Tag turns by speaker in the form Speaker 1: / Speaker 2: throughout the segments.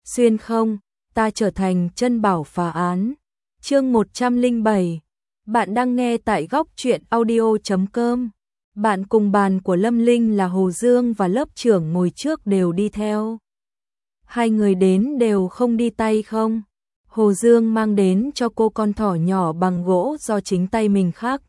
Speaker 1: xuyên không, ta trở thành chân bảo phá án. Chương 107. Bạn đang nghe tại góc truyện audio.com. Bạn cùng bàn của Lâm Linh là Hồ Dương và lớp trưởng ngồi trước đều đi theo. Hai người đến đều không đi tay không. Hồ Dương mang đến cho cô con thỏ nhỏ bằng gỗ do chính tay mình khắc.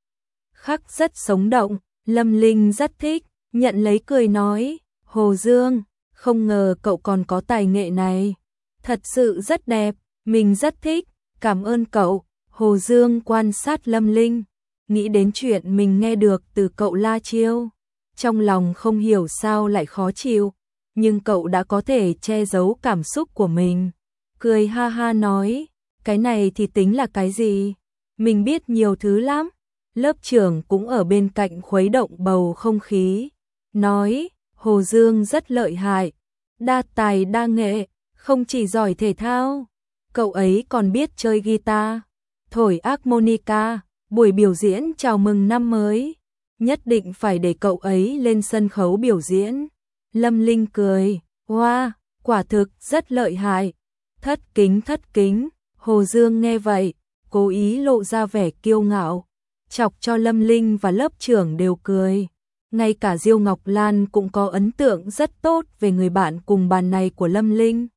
Speaker 1: Khắc rất sống động, Lâm Linh rất thích, nhận lấy cười nói, Hồ Dương, không ngờ cậu còn có tài nghệ này. Thật sự rất đẹp, mình rất thích, cảm ơn cậu. Hồ Dương quan sát Lâm Linh, nghĩ đến chuyện mình nghe được từ cậu La Chiêu. Trong lòng không hiểu sao lại khó chịu, nhưng cậu đã có thể che giấu cảm xúc của mình. Cười ha ha nói, cái này thì tính là cái gì? Mình biết nhiều thứ lắm. Lớp trưởng cũng ở bên cạnh khuấy động bầu không khí. Nói, Hồ Dương rất lợi hại, đa tài đa nghệ, không chỉ giỏi thể thao. Cậu ấy còn biết chơi guitar, thổi harmonica, buổi biểu diễn chào mừng năm mới. Nhất định phải để cậu ấy lên sân khấu biểu diễn. Lâm Linh cười, wow, quả thực rất lợi hại. Thất kính. Hồ Dương nghe vậy, cố ý lộ ra vẻ kiêu ngạo, chọc cho Lâm Linh và lớp trưởng đều cười. Ngay cả Diêu Ngọc Lan cũng có ấn tượng rất tốt về người bạn cùng bàn này của Lâm Linh.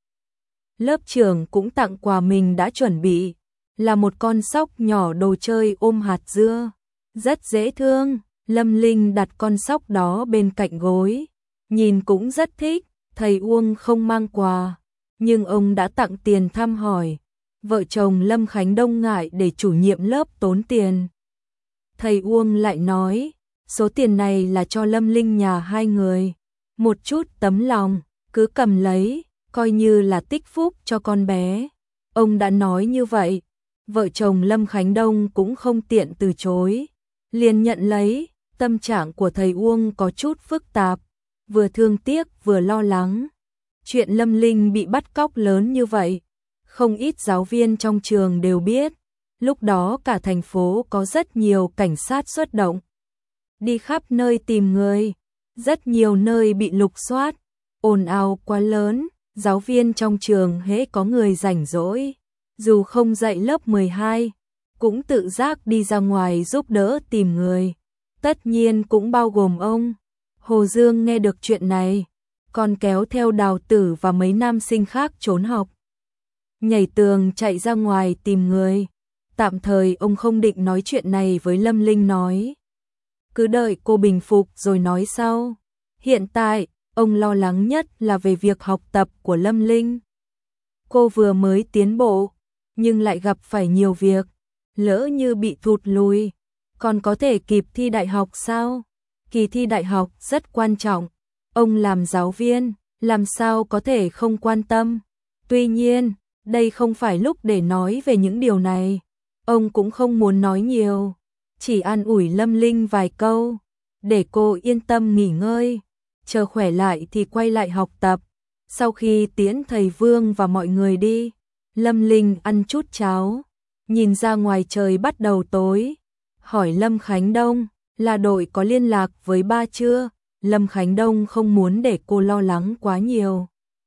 Speaker 1: Lớp trưởng cũng tặng quà mình đã chuẩn bị, là một con sóc nhỏ đồ chơi ôm hạt dưa, rất dễ thương. Lâm Linh đặt con sóc đó bên cạnh gối, nhìn cũng rất thích. Thầy Uông không mang quà, nhưng ông đã tặng tiền thăm hỏi. Vợ chồng Lâm Khánh Đông ngại để chủ nhiệm lớp tốn tiền. Thầy Uông lại nói, số tiền này là cho Lâm Linh nhà hai người, một chút tấm lòng, cứ cầm lấy, coi như là tích phúc cho con bé. Ông đã nói như vậy, vợ chồng Lâm Khánh Đông cũng không tiện từ chối, liền nhận lấy. Tâm trạng của thầy Uông có chút phức tạp, vừa thương tiếc vừa lo lắng. Chuyện Lâm Linh bị bắt cóc lớn như vậy, không ít giáo viên trong trường đều biết. Lúc đó cả thành phố có rất nhiều cảnh sát xuất động, đi khắp nơi tìm người, rất nhiều nơi bị lục soát, ồn ào quá lớn. Giáo viên trong trường hễ có người rảnh rỗi, dù không dạy lớp 12, cũng tự giác đi ra ngoài giúp đỡ tìm người. Tất nhiên cũng bao gồm ông. Hồ Dương nghe được chuyện này, còn kéo theo Đào Tử và mấy nam sinh khác trốn học, nhảy tường chạy ra ngoài tìm người. Tạm thời ông không định nói chuyện này với Lâm Linh nói, cứ đợi cô bình phục rồi nói sau. Hiện tại, ông lo lắng nhất là về việc học tập của Lâm Linh. Cô vừa mới tiến bộ, nhưng lại gặp phải nhiều việc, lỡ như bị thụt lùi, còn có thể kịp thi đại học sao? Kỳ thi đại học rất quan trọng, ông làm giáo viên, làm sao có thể không quan tâm. Tuy nhiên, đây không phải lúc để nói về những điều này, ông cũng không muốn nói nhiều, chỉ an ủi Lâm Linh vài câu, để cô yên tâm nghỉ ngơi, chờ khỏe lại thì quay lại học tập. Sau khi tiễn thầy Vương và mọi người đi, Lâm Linh ăn chút cháo, nhìn ra ngoài trời bắt đầu tối, hỏi Lâm Khánh Đông là đội có liên lạc với ba chưa. Lâm Khánh Đông không muốn để cô lo lắng quá nhiều,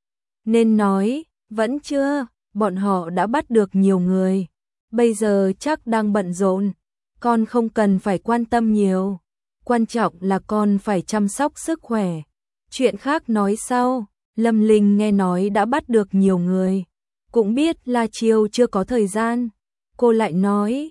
Speaker 1: nên nói, vẫn chưa, bọn họ đã bắt được nhiều người, bây giờ chắc đang bận rộn, con không cần phải quan tâm nhiều, quan trọng là con phải chăm sóc sức khỏe, chuyện khác nói sau. Lâm Linh nghe nói đã bắt được nhiều người, cũng biết La Chiêu chưa có thời gian. Cô lại nói,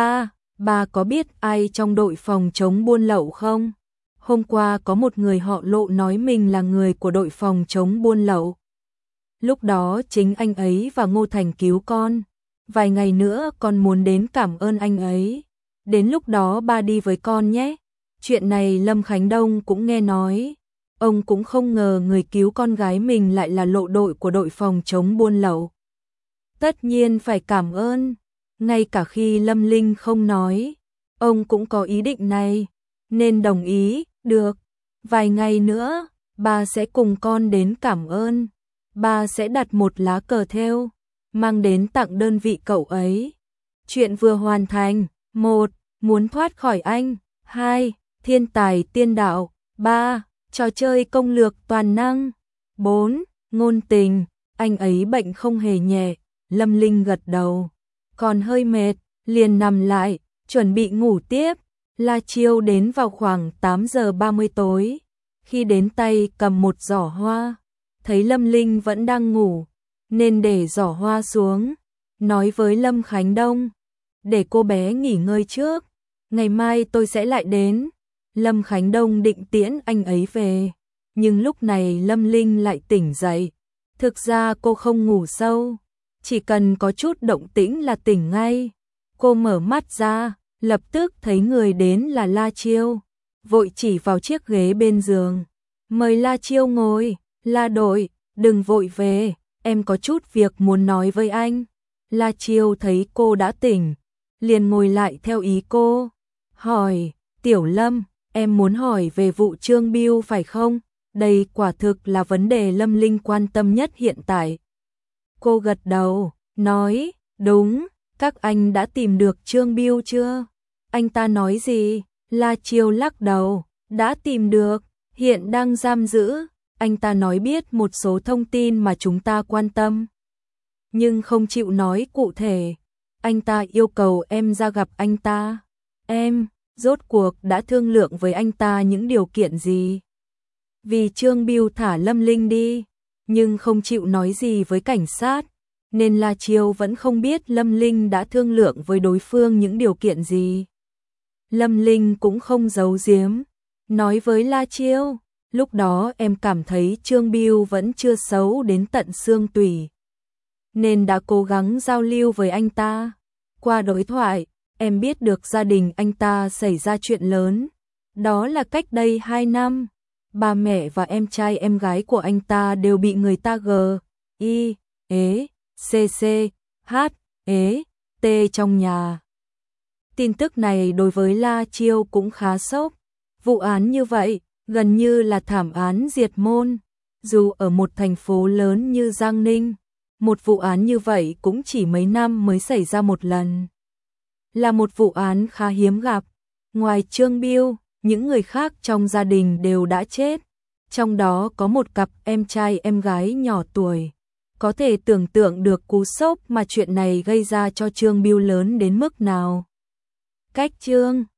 Speaker 1: ba có biết ai trong đội phòng chống buôn lậu không? Hôm qua có một người họ Lộ nói mình là người của đội phòng chống buôn lậu. Lúc đó chính anh ấy và Ngô Thành cứu con. Vài ngày nữa con muốn đến cảm ơn anh ấy. Đến lúc đó ba đi với con nhé. Chuyện này Lâm Khánh Đông cũng nghe nói. Ông cũng không ngờ người cứu con gái mình lại là lộ đội của đội phòng chống buôn lậu. Tất nhiên phải cảm ơn. Ngay cả khi Lâm Linh không nói, ông cũng có ý định này, nên đồng ý. Được, vài ngày nữa, ba sẽ cùng con đến cảm ơn. Ba sẽ đặt một lá cờ thêu, mang đến tặng đơn vị cậu ấy. Chuyện vừa hoàn thành. 1. Muốn thoát khỏi anh. 2. Thiên tài tiên đạo. 3. Trò chơi công lược toàn năng. 4. Ngôn tình. Anh ấy bệnh không hề nhẹ, Lâm Linh gật đầu. Còn hơi mệt, liền nằm lại, chuẩn bị ngủ tiếp. La Chiêu đến vào khoảng 8 giờ 30 tối. Khi đến tay cầm một giỏ hoa, thấy Lâm Linh vẫn đang ngủ, nên để giỏ hoa xuống, nói với Lâm Khánh Đông, để cô bé nghỉ ngơi trước, ngày mai tôi sẽ lại đến. Lâm Khánh Đông định tiễn anh ấy về, nhưng lúc này Lâm Linh lại tỉnh dậy. Thực ra cô không ngủ sâu, chỉ cần có chút động tĩnh là tỉnh ngay. Cô mở mắt ra, lập tức thấy người đến là La Chiêu, vội chỉ vào chiếc ghế bên giường. Mời La Chiêu ngồi. La đội, đừng vội về, em có chút việc muốn nói với anh. La Chiêu thấy cô đã tỉnh, liền ngồi lại theo ý cô. Hỏi, Tiểu Lâm, em muốn hỏi về vụ Trương Bưu phải không? Đây quả thực là vấn đề Lâm Linh quan tâm nhất hiện tại. Cô gật đầu, nói, đúng, các anh đã tìm được Trương Bưu chưa? Anh ta nói gì? La Chiêu lắc đầu, đã tìm được, hiện đang giam giữ. Anh ta nói biết một số thông tin mà chúng ta quan tâm, nhưng không chịu nói cụ thể. Anh ta yêu cầu em ra gặp anh ta. Em, rốt cuộc đã thương lượng với anh ta những điều kiện gì? Vì Trương Bưu thả Lâm Linh đi, nhưng không chịu nói gì với cảnh sát, nên La Chiêu vẫn không biết Lâm Linh đã thương lượng với đối phương những điều kiện gì. Lâm Linh cũng không giấu giếm, nói với La Chiêu, lúc đó em cảm thấy Trương Bưu vẫn chưa xấu đến tận xương tủy, nên đã cố gắng giao lưu với anh ta. Qua đối thoại, em biết được gia đình anh ta xảy ra chuyện lớn, đó là cách đây 2 năm. Ba mẹ và em trai em gái của anh ta đều bị người ta T trong nhà. Tin tức này đối với La Chiêu cũng khá sốc. Vụ án như vậy, gần như là thảm án diệt môn. Dù ở một thành phố lớn như Giang Ninh, một vụ án như vậy cũng chỉ mấy năm mới xảy ra một lần. Là một vụ án khá hiếm gặp. Ngoài Trương Bưu, những người khác trong gia đình đều đã chết. Trong đó có một cặp em trai em gái nhỏ tuổi. Có thể tưởng tượng được cú sốc mà chuyện này gây ra cho Trương Bưu lớn đến mức nào. Cách Trương